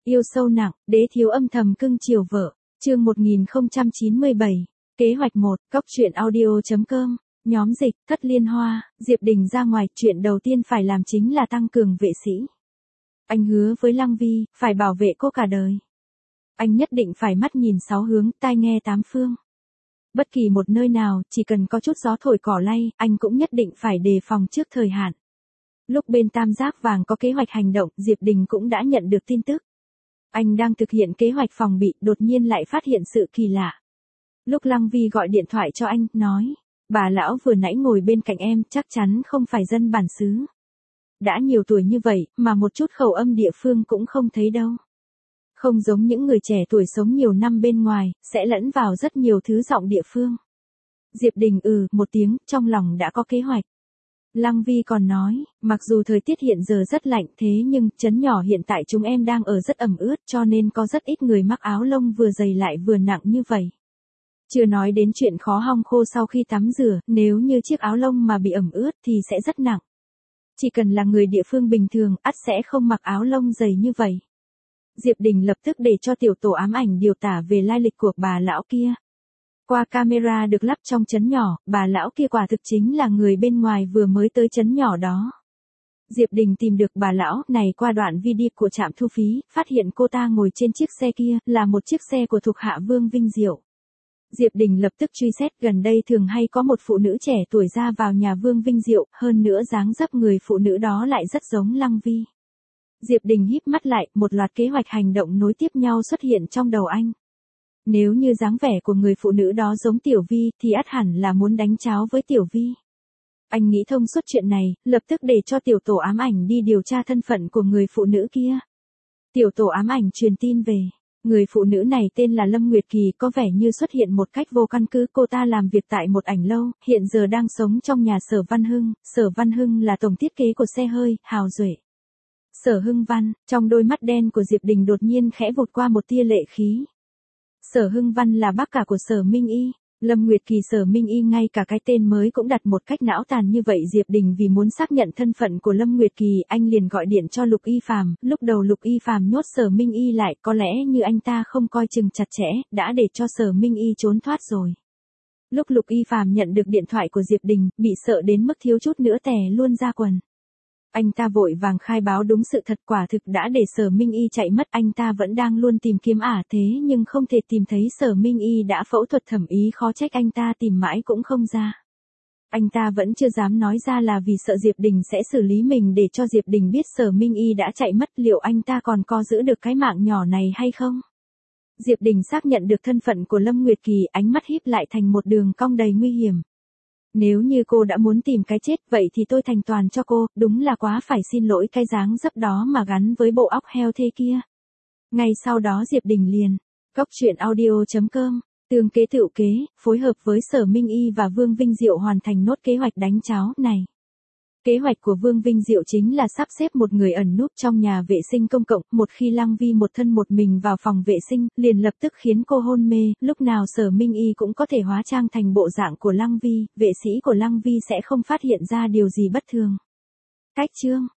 Yêu sâu nặng, đế thiếu âm thầm cưng chiều vợ. Chương 1097. Kế hoạch 1, cóc.audio.com. Nhóm dịch, Thất Liên Hoa, Diệp Đình ra ngoài, chuyện đầu tiên phải làm chính là tăng cường vệ sĩ. Anh hứa với Lăng Vi, phải bảo vệ cô cả đời. Anh nhất định phải mắt nhìn sáu hướng, tai nghe tám phương. Bất kỳ một nơi nào, chỉ cần có chút gió thổi cỏ lay, anh cũng nhất định phải đề phòng trước thời hạn. Lúc bên Tam Giác Vàng có kế hoạch hành động, Diệp Đình cũng đã nhận được tin tức. Anh đang thực hiện kế hoạch phòng bị, đột nhiên lại phát hiện sự kỳ lạ. Lúc Lăng Vi gọi điện thoại cho anh, nói, bà lão vừa nãy ngồi bên cạnh em, chắc chắn không phải dân bản xứ. Đã nhiều tuổi như vậy, mà một chút khẩu âm địa phương cũng không thấy đâu. Không giống những người trẻ tuổi sống nhiều năm bên ngoài, sẽ lẫn vào rất nhiều thứ giọng địa phương. Diệp Đình một tiếng, trong lòng đã có kế hoạch. Lăng Vi còn nói, mặc dù thời tiết hiện giờ rất lạnh thế nhưng trấn nhỏ hiện tại chúng em đang ở rất ẩm ướt cho nên có rất ít người mắc áo lông vừa dày lại vừa nặng như vậy. Chưa nói đến chuyện khó hong khô sau khi tắm rửa, nếu như chiếc áo lông mà bị ẩm ướt thì sẽ rất nặng. Chỉ cần là người địa phương bình thường, ắt sẽ không mặc áo lông dày như vậy. Diệp Đình lập tức để cho tiểu tổ ám ảnh điều tả về lai lịch của bà lão kia. Qua camera được lắp trong trấn nhỏ, bà lão kia quả thực chính là người bên ngoài vừa mới tới trấn nhỏ đó. Diệp Đình tìm được bà lão này qua đoạn video của trạm thu phí, phát hiện cô ta ngồi trên chiếc xe kia, là một chiếc xe của thuộc hạ Vương Vinh Diệu. Diệp Đình lập tức truy xét, gần đây thường hay có một phụ nữ trẻ tuổi ra vào nhà Vương Vinh Diệu, hơn nữa dáng dấp người phụ nữ đó lại rất giống Lăng Vi. Diệp Đình híp mắt lại, một loạt kế hoạch hành động nối tiếp nhau xuất hiện trong đầu anh. Nếu như dáng vẻ của người phụ nữ đó giống Tiểu Vi, thì ắt hẳn là muốn đánh cháo với Tiểu Vi. Anh nghĩ thông suốt chuyện này, lập tức để cho tiểu tổ ám ảnh đi điều tra thân phận của người phụ nữ kia. Tiểu tổ ám ảnh truyền tin về. Người phụ nữ này tên là Lâm Nguyệt Kỳ, có vẻ như xuất hiện một cách vô căn cứ. Cô ta làm việc tại một ảnh lâu, hiện giờ đang sống trong nhà Sở Văn Hưng. Sở Văn Hưng là tổng thiết kế của xe hơi, Hào Duệ. Sở Hưng Văn, trong đôi mắt đen của Diệp Đình đột nhiên khẽ vụt qua một tia lệ khí. Sở Hưng Văn là bác cả của Sở Minh Y. Lâm Nguyệt Kỳ Sở Minh Y ngay cả cái tên mới cũng đặt một cách não tàn như vậy. Diệp Đình vì muốn xác nhận thân phận của Lâm Nguyệt Kỳ, anh liền gọi điện cho Lục Y Phàm. Lúc đầu Lục Y Phàm nhốt Sở Minh Y lại, có lẽ như anh ta không coi chừng chặt chẽ, đã để cho Sở Minh Y trốn thoát rồi. Lúc Lục Y Phàm nhận được điện thoại của Diệp Đình, bị sợ đến mức thiếu chút nữa tè luôn ra quần. Anh ta vội vàng khai báo đúng sự thật, quả thực đã để Sở Minh Y chạy mất. Anh ta vẫn đang luôn tìm kiếm thế nhưng không thể tìm thấy Sở Minh Y đã phẫu thuật thẩm ý, khó trách anh ta tìm mãi cũng không ra. Anh ta vẫn chưa dám nói ra là vì sợ Diệp Đình sẽ xử lý mình, để cho Diệp Đình biết Sở Minh Y đã chạy mất, liệu anh ta còn có giữ được cái mạng nhỏ này hay không? Diệp Đình xác nhận được thân phận của Lâm Nguyệt Kỳ, ánh mắt híp lại thành một đường cong đầy nguy hiểm. Nếu như cô đã muốn tìm cái chết, vậy thì tôi thành toàn cho cô, đúng là quá phải xin lỗi cái dáng dấp đó mà gắn với bộ óc heo thế kia. Ngay sau đó Diệp Đình liền, cóc.audio.com, tương kế tựu kế, phối hợp với Sở Minh Y và Vương Vinh Diệu hoàn thành nốt kế hoạch đánh cháo này. Kế hoạch của Vương Vinh Diệu chính là sắp xếp một người ẩn núp trong nhà vệ sinh công cộng, một khi Lăng Vi một thân một mình vào phòng vệ sinh, liền lập tức khiến cô hôn mê, lúc nào Sở Minh Y cũng có thể hóa trang thành bộ dạng của Lăng Vi, vệ sĩ của Lăng Vi sẽ không phát hiện ra điều gì bất thường. Cách chương